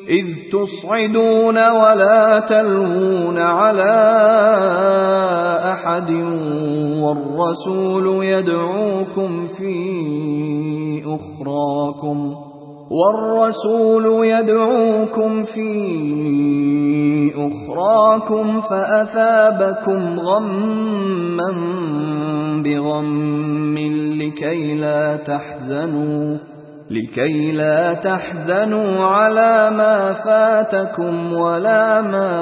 إذ تصعدون ولا تلوون على أحد والرسول يدعوكم في أخراكم فأثابكم غما بغم لكي لا تحزنوا على ما فاتكم ولا ما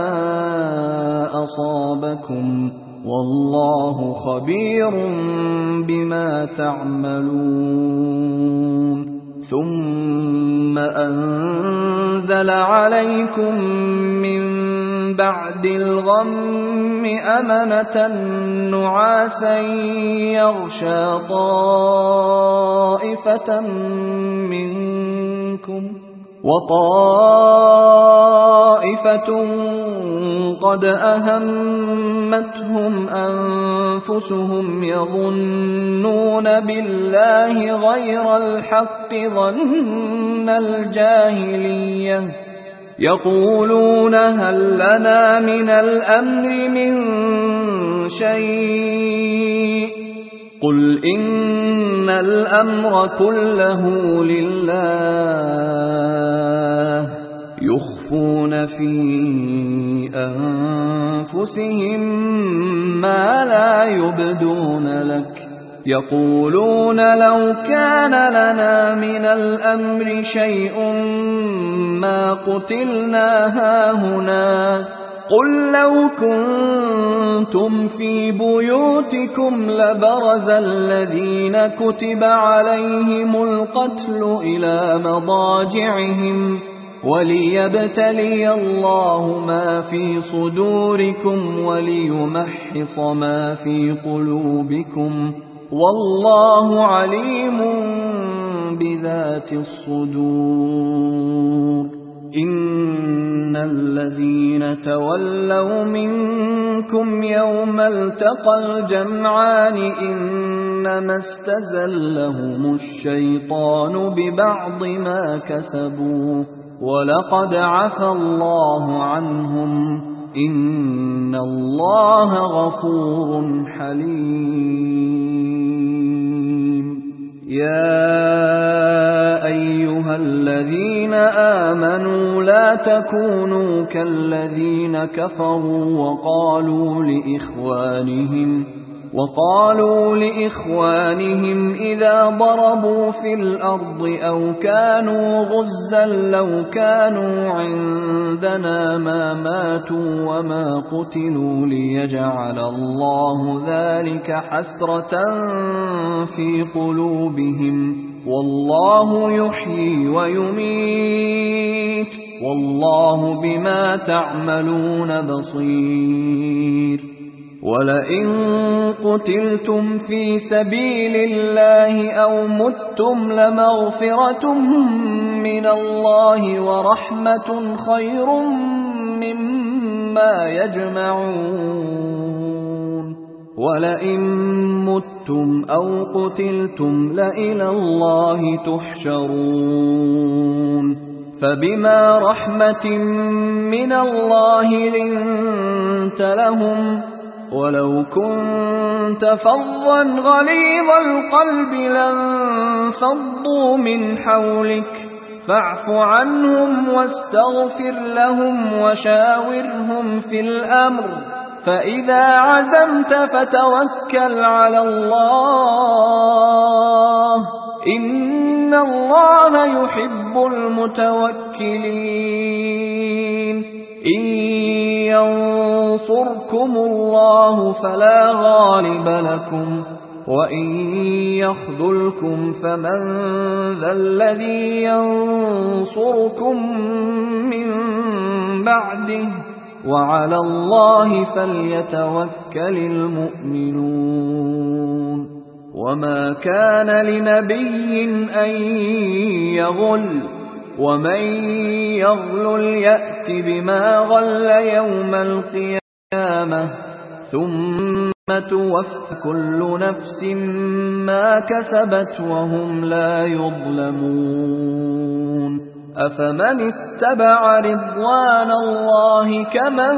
أصابكم والله خبير بما تعملون. ثم أنزل عليكم من بعد الغم أمنة نعاسا يغشى طائفة منكم وطائفة قد أهمتهم أنفسهم يظنون بالله غير الحق ظن الجاهلية يقولون هل لنا من الأمر من شيء قل إن الأمر كله لله يخفون في أنفسهم ما لا يبدون لك يقولون لو كان لنا من الأمر شيء ما قتلنا هاهنا قل لو كنتم في بيوتكم لبرز الذين كتب عليهم القتل إلى مضاجعهم وليبتلي الله ما في صدوركم وليمحص ما في قلوبكم والله عليم بذات الصدور. إن الذين تولوا منكم يوم التقى الجمعان إنما استزلهم الشيطان ببعض ما كسبوا ولقد عفى الله عنهم إن الله غفور حليم. يا أيها الذين آمنوا لا تكونوا كالذين كفروا وقالوا لإخوانهم إذا ضربوا في الأرض أو كانوا غزا لو كانوا عندنا ما ماتوا وما قتلوا ليجعل الله ذلك حسرة في قلوبهم والله يحيي ويميت والله بما تعملون بصير. ولئن قتلتم في سبيل الله أو متم لمغفرة من الله ورحمة خير مما يجمعون. ولئن متم أو قتلتم لإلى الله تحشرون. فبما رحمة من الله لنت لهم ولو كنت فظا غليظ القلب لانفضوا من حولك فاعف عنهم واستغفر لهم وشاورهم في الأمر فإذا عزمت فتوكل على الله إن الله يحب المتوكلين. إن ينصركم الله فلا غالب لكم وإن يخذلكم فمن ذا الذي ينصركم من بعده وعلى الله فليتوكل المؤمنون. وما كان لنبي أن يغل ومن يغلل يأت بما غل يوم القيامة ثم توفى كل نفس ما كسبت وهم لا يظلمون. أفمن اتبع رضوان الله كمن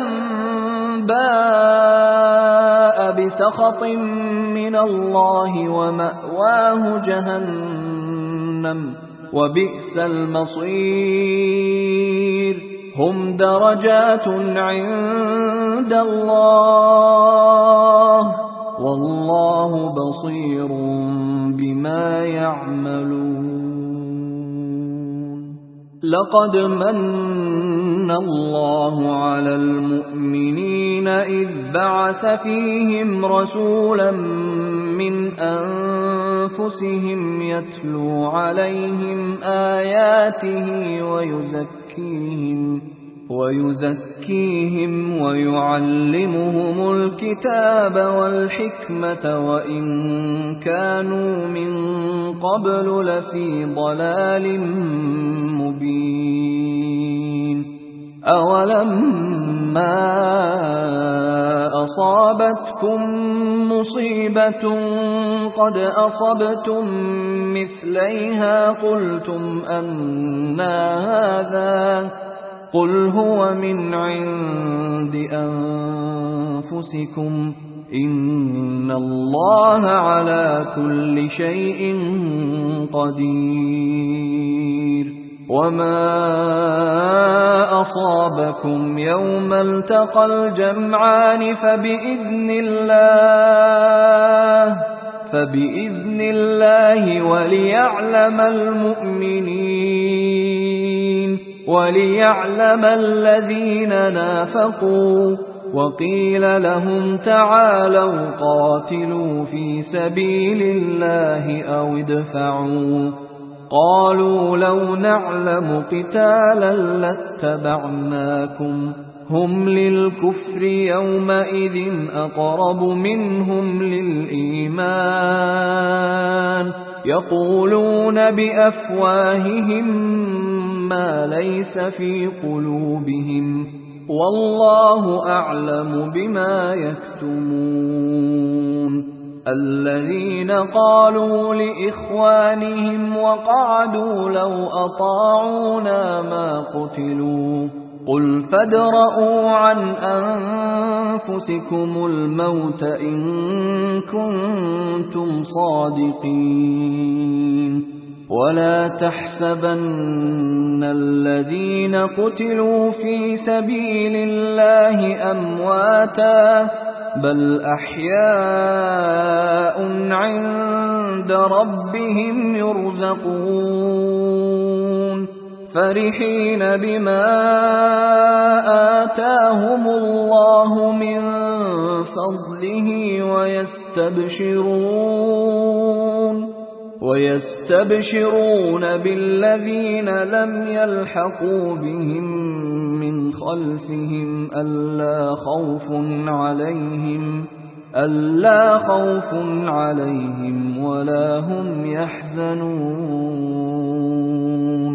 باء بسخط من الله ومأواه جهنم وبئس المصير هم درجات عند الله والله بصير بما يعملون لقد من الله على المؤمنين إذ بعث فيهم رسولا من أنفسهم يتلو عليهم آياته ويزكيهم ويعلمهم الكتاب والحكمة وإن كانوا من قبل لفي ضلال مبين أولما أصابتكم مصيبة قد أصبتم مثليها قلتم أنى هذا قل هو من عند أنفسكم إن الله على كل شيء قدير وما أصابكم يوم التقى الجمعان فبإذن الله وليعلم الذين نافقوا وقيل لهم تعالوا قاتلوا في سبيل الله أو ادفعوا قالوا لو نعلم قتالا لاتبعناكم هم للكفر يومئذ أقرب منهم للإيمان يقولون بأفواههم ما ليس في قلوبهم والله أعلم بما يكتمون الذين قالوا لإخوانهم وقعدوا لو أطاعونا ما قتلوا قل فادرءوا عن أنفسكم الموت إن كنتم صادقين ولا تحسبن الذين قتلوا في سبيل الله أمواتا بل أحياء عند ربهم يرزقون فرحين بما آتاهم الله من فضله ويستبشرون بالذين لم يلحقوا بهم من خلفهم ألا خوف عليهم ولا هم يحزنون